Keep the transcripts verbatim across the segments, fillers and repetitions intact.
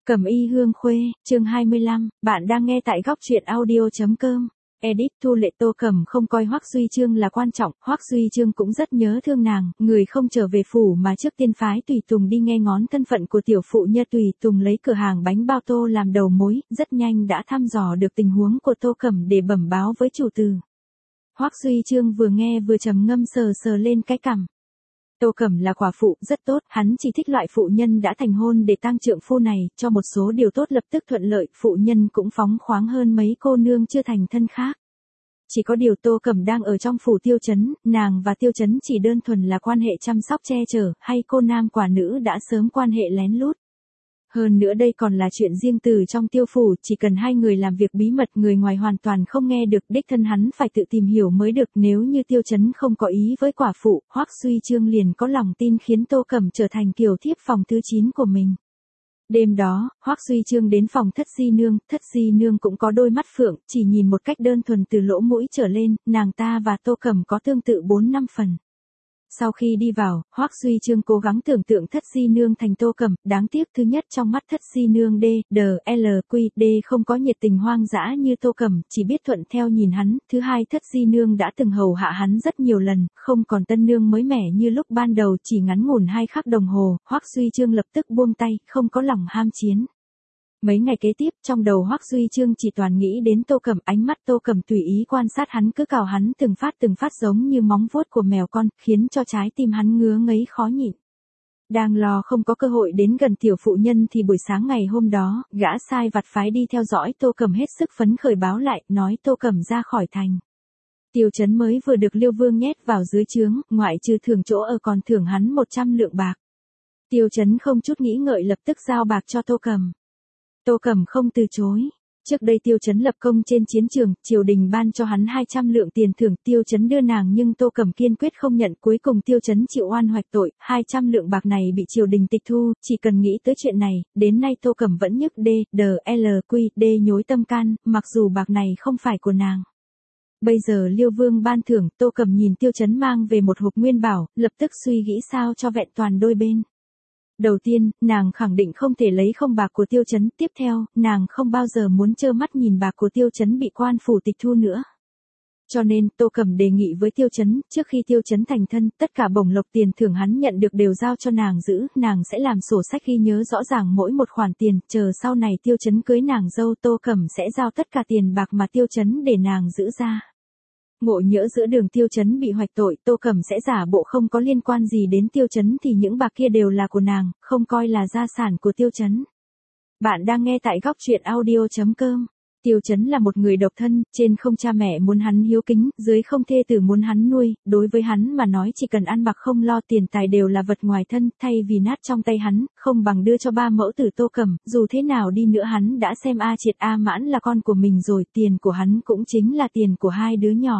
Cẩm y hương khuê, chương hai mươi lăm, bạn đang nghe tại góc truyện audio.com. Edit Thu Lệ. Tô Cẩm không coi Hoắc Duy Chương là quan trọng, Hoắc Duy Chương cũng rất nhớ thương nàng, người không trở về phủ mà trước tiên phái Tùy Tùng đi nghe ngóng thân phận của tiểu phụ nhân. Tùy Tùng lấy cửa hàng bánh bao tô làm đầu mối, rất nhanh đã thăm dò được tình huống của Tô Cẩm để bẩm báo với chủ tử. Hoắc Duy Chương vừa nghe vừa trầm ngâm sờ sờ lên cái cằm. Tô Cẩm là quả phụ, rất tốt, hắn chỉ thích loại phụ nhân đã thành hôn để tang trượng phu này, cho một số điều tốt lập tức thuận lợi, phụ nhân cũng phóng khoáng hơn mấy cô nương chưa thành thân khác. Chỉ có điều Tô Cẩm đang ở trong phủ Tiêu Chấn, nàng và Tiêu Chấn chỉ đơn thuần là quan hệ chăm sóc che chở, hay cô nam quả nữ đã sớm quan hệ lén lút. Hơn nữa đây còn là chuyện riêng từ trong tiêu phủ, chỉ cần hai người làm việc bí mật người ngoài hoàn toàn không nghe được, đích thân hắn phải tự tìm hiểu mới được. Nếu như Tiêu Chấn không có ý với quả phụ, Hoắc Duy Chương liền có lòng tin khiến Tô Cẩm trở thành kiều thiếp phòng thứ chín của mình. Đêm đó, Hoắc Duy Chương đến phòng Thất Di Nương, Thất Di Nương cũng có đôi mắt phượng, chỉ nhìn một cách đơn thuần từ lỗ mũi trở lên, nàng ta và Tô Cẩm có tương tự bốn năm phần. Sau khi đi vào, Hoắc Duy Chương cố gắng tưởng tượng Thất Di Nương thành Tô Cẩm, đáng tiếc thứ nhất trong mắt Thất Di Nương D, D, L, Q, D không có nhiệt tình hoang dã như Tô Cẩm, chỉ biết thuận theo nhìn hắn. Thứ hai, Thất Di Nương đã từng hầu hạ hắn rất nhiều lần, không còn tân nương mới mẻ như lúc ban đầu, chỉ ngắn ngủn hai khắc đồng hồ. Hoắc Duy Chương lập tức buông tay, không có lòng ham chiến. Mấy ngày kế tiếp, trong đầu Hoắc Duy Chương chỉ toàn nghĩ đến Tô Cẩm, ánh mắt Tô Cẩm tùy ý quan sát hắn, cứ cào hắn từng phát từng phát giống như móng vuốt của mèo con, khiến cho trái tim hắn ngứa ngấy khó nhịn. Đang lo không có cơ hội đến gần tiểu phụ nhân thì buổi sáng ngày hôm đó, gã sai vặt phái đi theo dõi Tô Cẩm hết sức phấn khởi báo lại, nói Tô Cẩm ra khỏi thành. Tiêu Chấn mới vừa được Liêu Vương nhét vào dưới trướng, ngoại trừ thưởng chỗ ở còn thưởng hắn một trăm lượng bạc. Tiêu Chấn không chút nghĩ ngợi lập tức giao bạc cho Tô Cẩm. Tô Cẩm không từ chối. Trước đây Tiêu Chấn lập công trên chiến trường, triều đình ban cho hắn hai trăm lượng tiền thưởng, Tiêu Chấn đưa nàng nhưng Tô Cẩm kiên quyết không nhận, cuối cùng Tiêu Chấn chịu oan hoạch tội, hai trăm lượng bạc này bị triều đình tịch thu, chỉ cần nghĩ tới chuyện này, đến nay Tô Cẩm vẫn nhức D, D, L, Q, D nhối tâm can, mặc dù bạc này không phải của nàng. Bây giờ Liêu Vương ban thưởng, Tô Cẩm nhìn Tiêu Chấn mang về một hộp nguyên bảo, lập tức suy nghĩ sao cho vẹn toàn đôi bên. Đầu tiên, nàng khẳng định không thể lấy không bạc của Tiêu Chấn, tiếp theo, nàng không bao giờ muốn trơ mắt nhìn bạc của Tiêu Chấn bị quan phủ tịch thu nữa. Cho nên, Tô Cẩm đề nghị với Tiêu Chấn, trước khi Tiêu Chấn thành thân, tất cả bổng lộc tiền thưởng hắn nhận được đều giao cho nàng giữ, nàng sẽ làm sổ sách ghi nhớ rõ ràng mỗi một khoản tiền, chờ sau này Tiêu Chấn cưới nàng dâu, Tô Cẩm sẽ giao tất cả tiền bạc mà Tiêu Chấn để nàng giữ ra. Ngộ nhỡ giữa đường Tiêu Chấn bị hoạch tội, Tô Cẩm sẽ giả bộ không có liên quan gì đến Tiêu Chấn thì những bạc kia đều là của nàng, không coi là gia sản của Tiêu Chấn. Bạn đang nghe tại góc truyện audio.com. Tiêu Chấn là một người độc thân, trên không cha mẹ muốn hắn hiếu kính, dưới không thê tử muốn hắn nuôi, đối với hắn mà nói chỉ cần ăn mặc không lo tiền tài đều là vật ngoài thân, thay vì nát trong tay hắn, không bằng đưa cho ba mẫu tử Tô Cẩm, dù thế nào đi nữa hắn đã xem A Triệt A Mãn là con của mình rồi, tiền của hắn cũng chính là tiền của hai đứa nhỏ.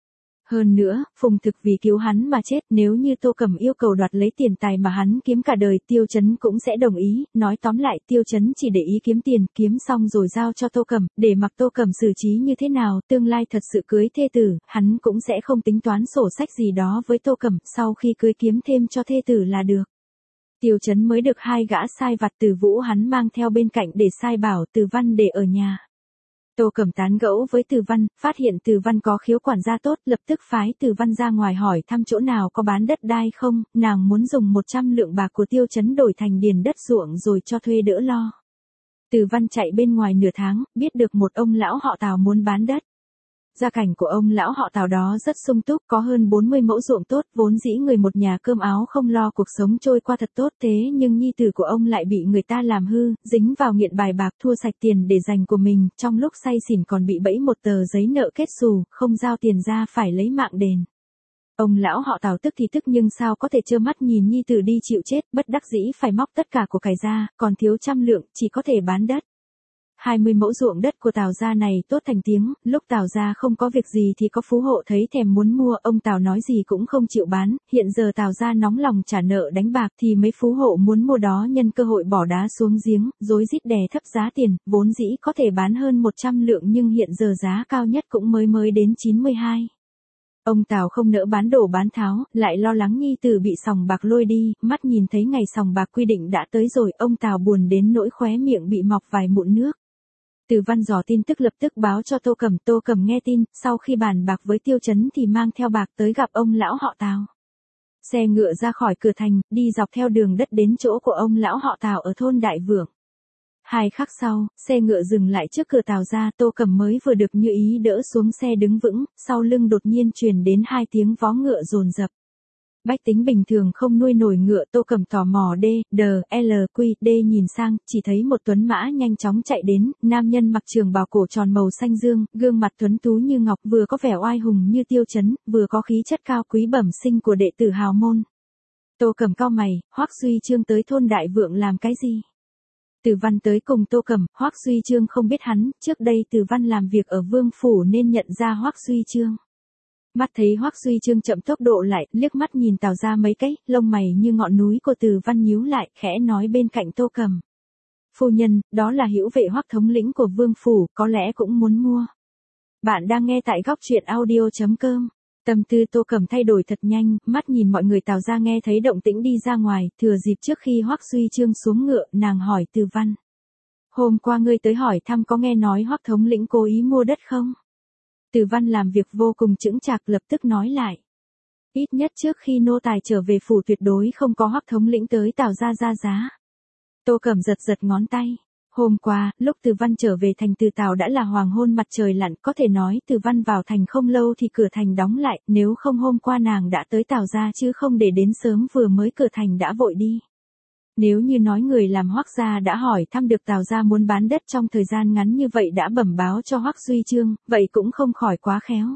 Hơn nữa, Phùng Thực vì cứu hắn mà chết, nếu như Tô Cẩm yêu cầu đoạt lấy tiền tài mà hắn kiếm cả đời, Tiêu Chấn cũng sẽ đồng ý, nói tóm lại Tiêu Chấn chỉ để ý kiếm tiền, kiếm xong rồi giao cho Tô Cẩm, để mặc Tô Cẩm xử trí như thế nào, tương lai thật sự cưới thê tử, hắn cũng sẽ không tính toán sổ sách gì đó với Tô Cẩm, sau khi cưới kiếm thêm cho thê tử là được. Tiêu Chấn mới được hai gã sai vặt Từ Vũ hắn mang theo bên cạnh để sai bảo Từ Văn để ở nhà. Tô Cẩm tán gẫu với Từ Văn, phát hiện Từ Văn có khiếu quản gia tốt, lập tức phái Từ Văn ra ngoài hỏi thăm chỗ nào có bán đất đai không, nàng muốn dùng một trăm lượng bạc của Tiêu Chấn đổi thành điền đất ruộng rồi cho thuê đỡ lo. Từ Văn chạy bên ngoài nửa tháng, biết được một ông lão họ Tào muốn bán đất. Gia cảnh của ông lão họ Tào đó rất sung túc, có hơn bốn mươi mẫu ruộng tốt, vốn dĩ người một nhà cơm áo không lo, cuộc sống trôi qua thật tốt, thế nhưng nhi tử của ông lại bị người ta làm hư, dính vào nghiện bài bạc, thua sạch tiền để dành của mình, trong lúc say xỉn còn bị bẫy một tờ giấy nợ kết xù, không giao tiền ra phải lấy mạng đền. Ông lão họ Tào tức thì tức nhưng sao có thể trơ mắt nhìn nhi tử đi chịu chết, bất đắc dĩ phải móc tất cả của cải ra, còn thiếu trăm lượng, chỉ có thể bán đất. hai mươi mẫu ruộng đất của Tào gia này tốt thành tiếng, lúc Tào gia không có việc gì thì có phú hộ thấy thèm muốn mua, ông Tào nói gì cũng không chịu bán, hiện giờ Tào gia nóng lòng trả nợ đánh bạc thì mấy phú hộ muốn mua đó nhân cơ hội bỏ đá xuống giếng, rối rít đè thấp giá tiền, vốn dĩ có thể bán hơn một trăm lượng nhưng hiện giờ giá cao nhất cũng mới mới đến chín mươi hai. Ông Tào không nỡ bán đổ bán tháo, lại lo lắng nhi tử bị sòng bạc lôi đi, mắt nhìn thấy ngày sòng bạc quy định đã tới rồi, ông Tào buồn đến nỗi khóe miệng bị mọc vài mụn nước. Từ Văn dò tin tức lập tức báo cho Tô Cẩm, Tô Cẩm nghe tin, sau khi bàn bạc với Tiêu Chấn thì mang theo bạc tới gặp ông lão họ Tào. Xe ngựa ra khỏi cửa thành, đi dọc theo đường đất đến chỗ của ông lão họ Tào ở thôn Đại Vượng. Hai khắc sau, xe ngựa dừng lại trước cửa Tào gia, Tô Cẩm mới vừa được như ý đỡ xuống xe đứng vững, sau lưng đột nhiên truyền đến hai tiếng vó ngựa dồn dập. Bách tính bình thường không nuôi nổi ngựa, Tô Cẩm tò mò D, D, L, Q, D nhìn sang, chỉ thấy một tuấn mã nhanh chóng chạy đến, nam nhân mặc trường bào cổ tròn màu xanh dương, gương mặt tuấn tú như ngọc, vừa có vẻ oai hùng như Tiêu Chấn, vừa có khí chất cao quý bẩm sinh của đệ tử hào môn. Tô Cẩm cau mày, Hoắc Duy Chương tới thôn Đại Vượng làm cái gì? Từ Văn tới cùng Tô Cẩm, Hoắc Duy Chương không biết hắn, trước đây Từ Văn làm việc ở Vương phủ nên nhận ra Hoắc Duy Chương. Mắt thấy Hoắc Duy Chương chậm tốc độ lại, liếc mắt nhìn Tào gia mấy cái, lông mày như ngọn núi của Từ Văn nhíu lại, khẽ nói bên cạnh Tô Cẩm. Phu nhân, đó là hữu vệ Hoắc thống lĩnh của Vương phủ, có lẽ cũng muốn mua. Bạn đang nghe tại góc truyện audio chấm com. Tâm tư Tô Cẩm thay đổi thật nhanh, mắt nhìn mọi người Tào gia nghe thấy động tĩnh đi ra ngoài, thừa dịp trước khi Hoắc Duy Chương xuống ngựa, nàng hỏi Từ Văn. Hôm qua ngươi tới hỏi thăm có nghe nói Hoắc thống lĩnh cố ý mua đất không? Từ Văn làm việc vô cùng chững chạc lập tức nói lại. Ít nhất trước khi nô tài trở về phủ tuyệt đối không có Hoắc thống lĩnh tới Tào gia ra giá. Tô Cẩm giật giật ngón tay. Hôm qua, lúc Từ Văn trở về thành từ Tào đã là hoàng hôn mặt trời lặn, có thể nói Từ Văn vào thành không lâu thì cửa thành đóng lại, nếu không hôm qua nàng đã tới Tào gia chứ không để đến sớm vừa mới cửa thành đã vội đi. Nếu như nói người làm Hoắc gia đã hỏi thăm được Tào gia muốn bán đất trong thời gian ngắn như vậy đã bẩm báo cho Hoắc Duy Chương, vậy cũng không khỏi quá khéo.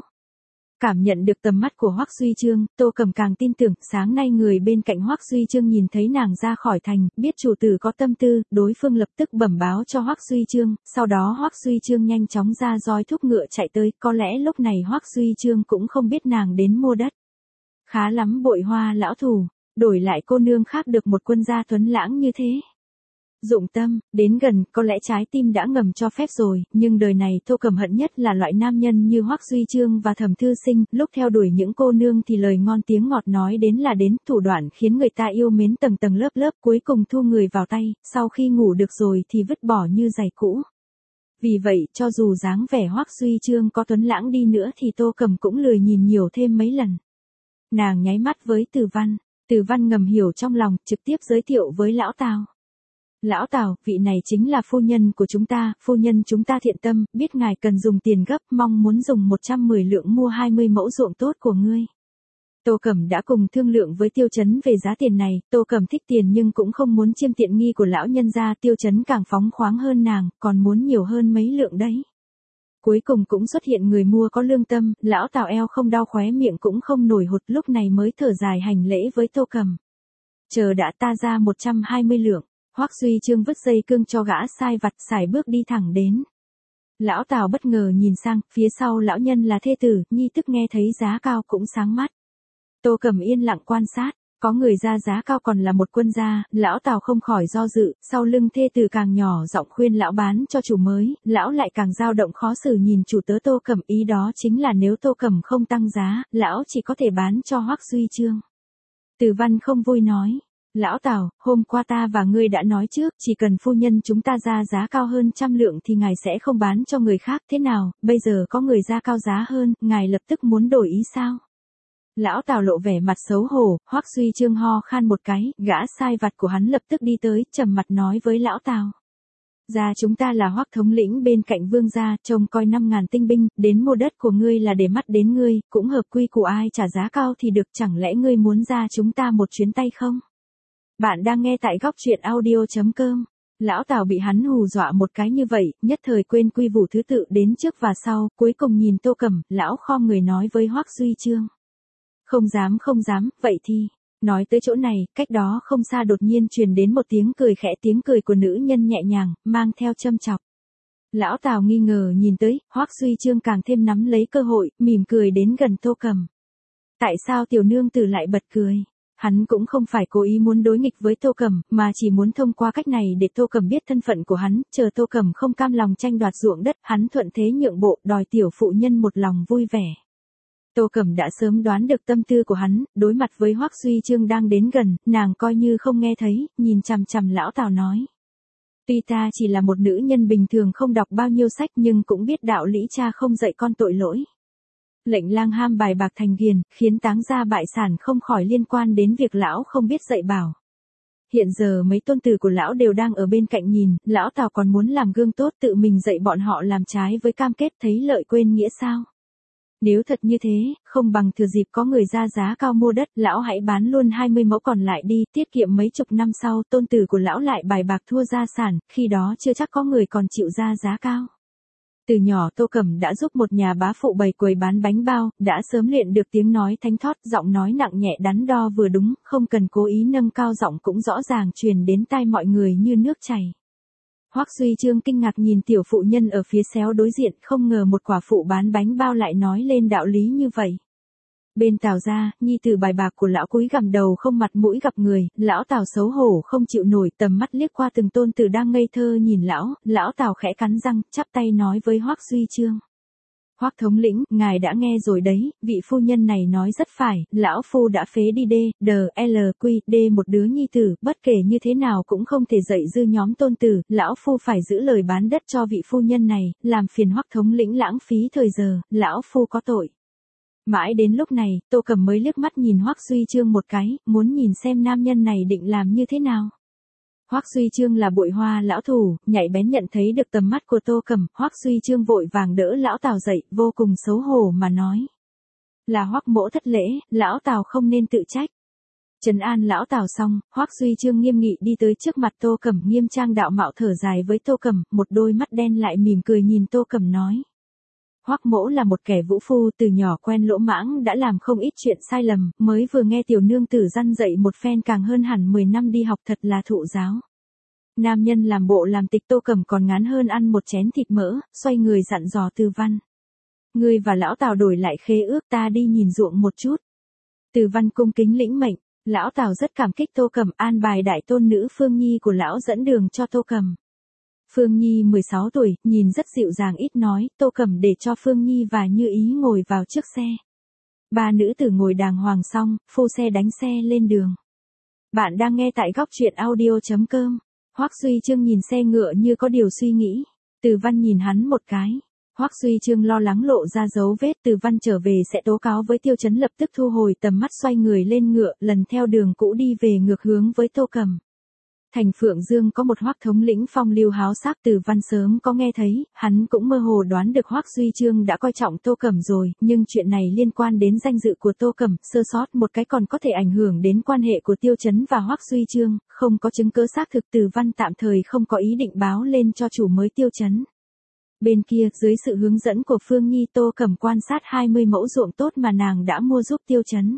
Cảm nhận được tầm mắt của Hoắc Duy Chương, Tô Cẩm càng tin tưởng, sáng nay người bên cạnh Hoắc Duy Chương nhìn thấy nàng ra khỏi thành, biết chủ tử có tâm tư, đối phương lập tức bẩm báo cho Hoắc Duy Chương, sau đó Hoắc Duy Chương nhanh chóng ra roi thúc ngựa chạy tới, có lẽ lúc này Hoắc Duy Chương cũng không biết nàng đến mua đất. Khá lắm bội hoa lão thủ, đổi lại cô nương khác được một quân gia tuấn lãng như thế. Dụng tâm, đến gần, có lẽ trái tim đã ngầm cho phép rồi, nhưng đời này Tô Cẩm hận nhất là loại nam nhân như Hoắc Duy Chương và Thẩm Thư Sinh, lúc theo đuổi những cô nương thì lời ngon tiếng ngọt nói đến là đến, thủ đoạn khiến người ta yêu mến tầng tầng lớp lớp, cuối cùng thu người vào tay, sau khi ngủ được rồi thì vứt bỏ như giày cũ. Vì vậy, cho dù dáng vẻ Hoắc Duy Chương có tuấn lãng đi nữa thì Tô Cẩm cũng lười nhìn nhiều thêm mấy lần. Nàng nháy mắt với Từ Văn, Từ Văn ngầm hiểu trong lòng, trực tiếp giới thiệu với lão Tào. Lão Tào, vị này chính là phu nhân của chúng ta, phu nhân chúng ta thiện tâm, biết ngài cần dùng tiền gấp, mong muốn dùng một trăm mười lượng mua hai mươi mẫu ruộng tốt của ngươi. Tô Cẩm đã cùng thương lượng với Tiêu Chấn về giá tiền này, Tô Cẩm thích tiền nhưng cũng không muốn chiêm tiện nghi của lão nhân gia, Tiêu Chấn càng phóng khoáng hơn nàng, còn muốn nhiều hơn mấy lượng đấy. Cuối cùng cũng xuất hiện người mua có lương tâm, lão Tào eo không đau khóe miệng cũng không nổi hụt, lúc này mới thở dài hành lễ với Tô Cẩm. Chờ đã ta ra một trăm hai mươi lượng. Hoắc Duy Chương vứt dây cương cho gã sai vặt, sải bước đi thẳng đến. Lão Tào bất ngờ nhìn sang, phía sau lão nhân là thê tử, nhi tức nghe thấy giá cao cũng sáng mắt. Tô Cẩm yên lặng quan sát, có người ra giá cao còn là một quân gia, lão Tào không khỏi do dự, sau lưng thê tử càng nhỏ giọng khuyên lão bán cho chủ mới, lão lại càng dao động khó xử nhìn chủ tớ Tô Cẩm, ý đó chính là nếu Tô Cẩm không tăng giá, lão chỉ có thể bán cho Hoắc Duy Chương. Từ Văn không vui nói. Lão Tào, hôm qua ta và ngươi đã nói trước, chỉ cần phu nhân chúng ta ra giá cao hơn trăm lượng thì ngài sẽ không bán cho người khác, thế nào, bây giờ có người ra cao giá hơn, ngài lập tức muốn đổi ý sao? Lão Tào lộ vẻ mặt xấu hổ, Hoắc Duy Chương ho khan một cái, gã sai vặt của hắn lập tức đi tới, trầm mặt nói với lão Tào. Gia chúng ta là Hoắc thống lĩnh bên cạnh vương gia, trông coi năm ngàn tinh binh, đến mua đất của ngươi là để mắt đến ngươi, cũng hợp quy của ai trả giá cao thì được, chẳng lẽ ngươi muốn ra chúng ta một chuyến tay không? Bạn đang nghe tại góc truyện audio chấm com. Lão Tào bị hắn hù dọa một cái như vậy, nhất thời quên quy vụ thứ tự đến trước và sau, cuối cùng nhìn Tô Cẩm, lão khom người nói với Hoắc Duy Chương. Không dám không dám, vậy thì, nói tới chỗ này, cách đó không xa đột nhiên truyền đến một tiếng cười khẽ, tiếng cười của nữ nhân nhẹ nhàng, mang theo châm chọc. Lão Tào nghi ngờ nhìn tới, Hoắc Duy Chương càng thêm nắm lấy cơ hội, mỉm cười đến gần Tô Cẩm. Tại sao tiểu nương tử lại bật cười? Hắn cũng không phải cố ý muốn đối nghịch với Tô Cẩm, mà chỉ muốn thông qua cách này để Tô Cẩm biết thân phận của hắn, chờ Tô Cẩm không cam lòng tranh đoạt ruộng đất, hắn thuận thế nhượng bộ, đòi tiểu phụ nhân một lòng vui vẻ. Tô Cẩm đã sớm đoán được tâm tư của hắn, đối mặt với Hoắc Duy Chương đang đến gần, nàng coi như không nghe thấy, nhìn chằm chằm lão Tào nói. Tuy ta chỉ là một nữ nhân bình thường không đọc bao nhiêu sách nhưng cũng biết đạo lý cha không dạy con tội lỗi. Lệnh lang ham bài bạc thành ghiền, khiến táng gia bại sản không khỏi liên quan đến việc lão không biết dạy bảo. Hiện giờ mấy tôn tử của lão đều đang ở bên cạnh nhìn, lão Tào còn muốn làm gương tốt tự mình dạy bọn họ làm trái với cam kết thấy lợi quên nghĩa sao. Nếu thật như thế, không bằng thừa dịp có người ra giá cao mua đất, lão hãy bán luôn hai mươi mẫu còn lại đi, tiết kiệm mấy chục năm sau, tôn tử của lão lại bài bạc thua gia sản, khi đó chưa chắc có người còn chịu ra giá cao. Từ nhỏ Tô Cẩm đã giúp một nhà bá phụ bày quầy bán bánh bao, đã sớm luyện được tiếng nói thánh thót, giọng nói nặng nhẹ đắn đo vừa đúng, không cần cố ý nâng cao giọng cũng rõ ràng truyền đến tai mọi người như nước chảy. Hoắc Duy Chương kinh ngạc nhìn tiểu phụ nhân ở phía xéo đối diện, không ngờ một quả phụ bán bánh bao lại nói lên đạo lý như vậy. Bên Tào gia, nhi tử bài bạc của lão cúi gằm đầu không mặt mũi gặp người, lão Tào xấu hổ không chịu nổi, tầm mắt liếc qua từng tôn tử đang ngây thơ nhìn lão, lão Tào khẽ cắn răng, chắp tay nói với Hoắc Duy Chương. Hoắc thống lĩnh, ngài đã nghe rồi đấy, vị phu nhân này nói rất phải, lão phu đã phế đi D, D, L, Q, D một đứa nhi tử, bất kể như thế nào cũng không thể dạy dư nhóm tôn tử, lão phu phải giữ lời bán đất cho vị phu nhân này, làm phiền Hoắc thống lĩnh lãng phí thời giờ, lão phu có tội. Mãi đến lúc này, Tô Cẩm mới liếc mắt nhìn Hoắc Duy Chương một cái, muốn nhìn xem nam nhân này định làm như thế nào. Hoắc Duy Chương là bội hoa lão thủ, nhạy bén nhận thấy được tầm mắt của Tô Cẩm, Hoắc Duy Chương vội vàng đỡ lão Tào dậy, vô cùng xấu hổ mà nói. Là Hoắc mỗ thất lễ, lão Tào không nên tự trách. Trấn an lão Tào xong, Hoắc Duy Chương nghiêm nghị đi tới trước mặt Tô Cẩm, nghiêm trang đạo mạo thở dài với Tô Cẩm, một đôi mắt đen lại mỉm cười nhìn Tô Cẩm nói. Hoắc mỗ là một kẻ vũ phu, từ nhỏ quen lỗ mãng đã làm không ít chuyện sai lầm, mới vừa nghe tiểu nương tử răn dạy một phen càng hơn hẳn mười năm đi học thật là thụ giáo. Nam nhân làm bộ làm tịch. Tô Cẩm còn ngán hơn ăn một chén thịt mỡ, xoay người dặn dò Từ Văn. Ngươi và lão Tào đổi lại khế ước, ta đi nhìn ruộng một chút. Từ Văn cung kính lĩnh mệnh, lão Tào rất cảm kích Tô Cẩm, an bài đại tôn nữ Phương Nhi của lão dẫn đường cho Tô Cẩm. Phương Nhi mười sáu tuổi, nhìn rất dịu dàng ít nói, Tô Cẩm để cho Phương Nhi và Như Ý ngồi vào trước xe. Ba nữ tử ngồi đàng hoàng xong, phu xe đánh xe lên đường. Bạn đang nghe tại góc truyện audio chấm com. Hoắc Duy Chương nhìn xe ngựa như có điều suy nghĩ. Từ Văn nhìn hắn một cái. Hoắc Duy Chương lo lắng lộ ra dấu vết. Từ Văn trở về sẽ tố cáo với Tiêu Chấn, lập tức thu hồi tầm mắt, xoay người lên ngựa, lần theo đường cũ đi về ngược hướng với Tô Cẩm. Thành Phượng Dương có một Hoắc thống lĩnh phong lưu háo sắc, Từ Văn sớm có nghe thấy, hắn cũng mơ hồ đoán được Hoắc Duy Chương đã coi trọng Tô Cẩm rồi, nhưng chuyện này liên quan đến danh dự của Tô Cẩm, sơ sót một cái còn có thể ảnh hưởng đến quan hệ của Tiêu Chấn và Hoắc Duy Chương, không có chứng cứ xác thực, Từ Văn tạm thời không có ý định báo lên cho chủ mới Tiêu Chấn. Bên kia, dưới sự hướng dẫn của Phương Nhi, Tô Cẩm quan sát hai mươi mẫu ruộng tốt mà nàng đã mua giúp Tiêu Chấn.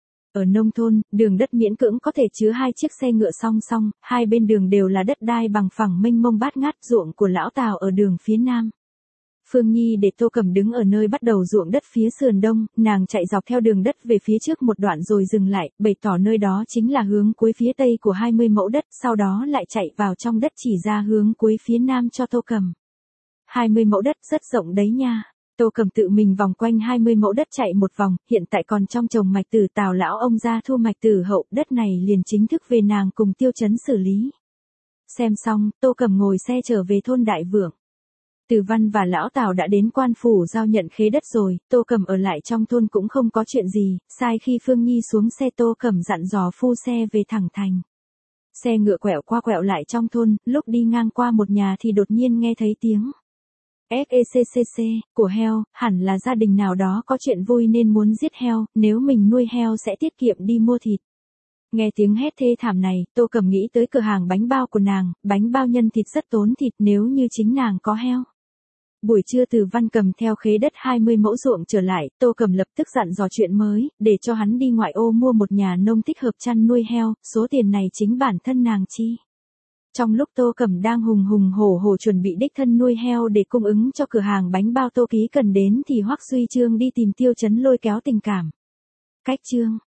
Ở nông thôn, đường đất miễn cưỡng có thể chứa hai chiếc xe ngựa song song, hai bên đường đều là đất đai bằng phẳng mênh mông bát ngát, ruộng của lão Tào ở đường phía nam. Phương Nhi để Tô Cẩm đứng ở nơi bắt đầu ruộng đất phía sườn đông, nàng chạy dọc theo đường đất về phía trước một đoạn rồi dừng lại, bày tỏ nơi đó chính là hướng cuối phía tây của hai mươi mẫu đất, sau đó lại chạy vào trong đất chỉ ra hướng cuối phía nam cho Tô Cẩm. hai mươi mẫu đất rất rộng đấy nha. Tô Cẩm tự mình vòng quanh hai mươi mẫu đất chạy một vòng, hiện tại còn trong trồng mạch tử, Tào lão ông ra thu mạch tử hậu, đất này liền chính thức về nàng cùng Tiêu Chấn xử lý. Xem xong, Tô Cẩm ngồi xe trở về thôn Đại Vượng. Từ Văn và lão Tào đã đến quan phủ giao nhận khế đất rồi, Tô Cẩm ở lại trong thôn cũng không có chuyện gì, sai khi Phương Nhi xuống xe Tô Cẩm dặn dò phu xe về thẳng thành. Xe ngựa quẹo qua quẹo lại trong thôn, lúc đi ngang qua một nhà thì đột nhiên nghe thấy tiếng xẹcc của heo, hẳn là gia đình nào đó có chuyện vui nên muốn giết heo, nếu mình nuôi heo sẽ tiết kiệm đi mua thịt. Nghe tiếng hét thê thảm này, Tô Cẩm nghĩ tới cửa hàng bánh bao của nàng, bánh bao nhân thịt rất tốn thịt nếu như chính nàng có heo. Buổi trưa Từ Văn cầm theo khế đất hai mươi mẫu ruộng trở lại, Tô Cẩm lập tức dặn dò chuyện mới, để cho hắn đi ngoại ô mua một nhà nông thích hợp chăn nuôi heo, số tiền này chính bản thân nàng chi. Trong lúc Tô Cẩm đang hùng hùng hổ hổ chuẩn bị đích thân nuôi heo để cung ứng cho cửa hàng bánh bao Tô Ký cần đến thì Hoắc Duy Chương đi tìm Tiêu Chấn lôi kéo tình cảm. Cách chương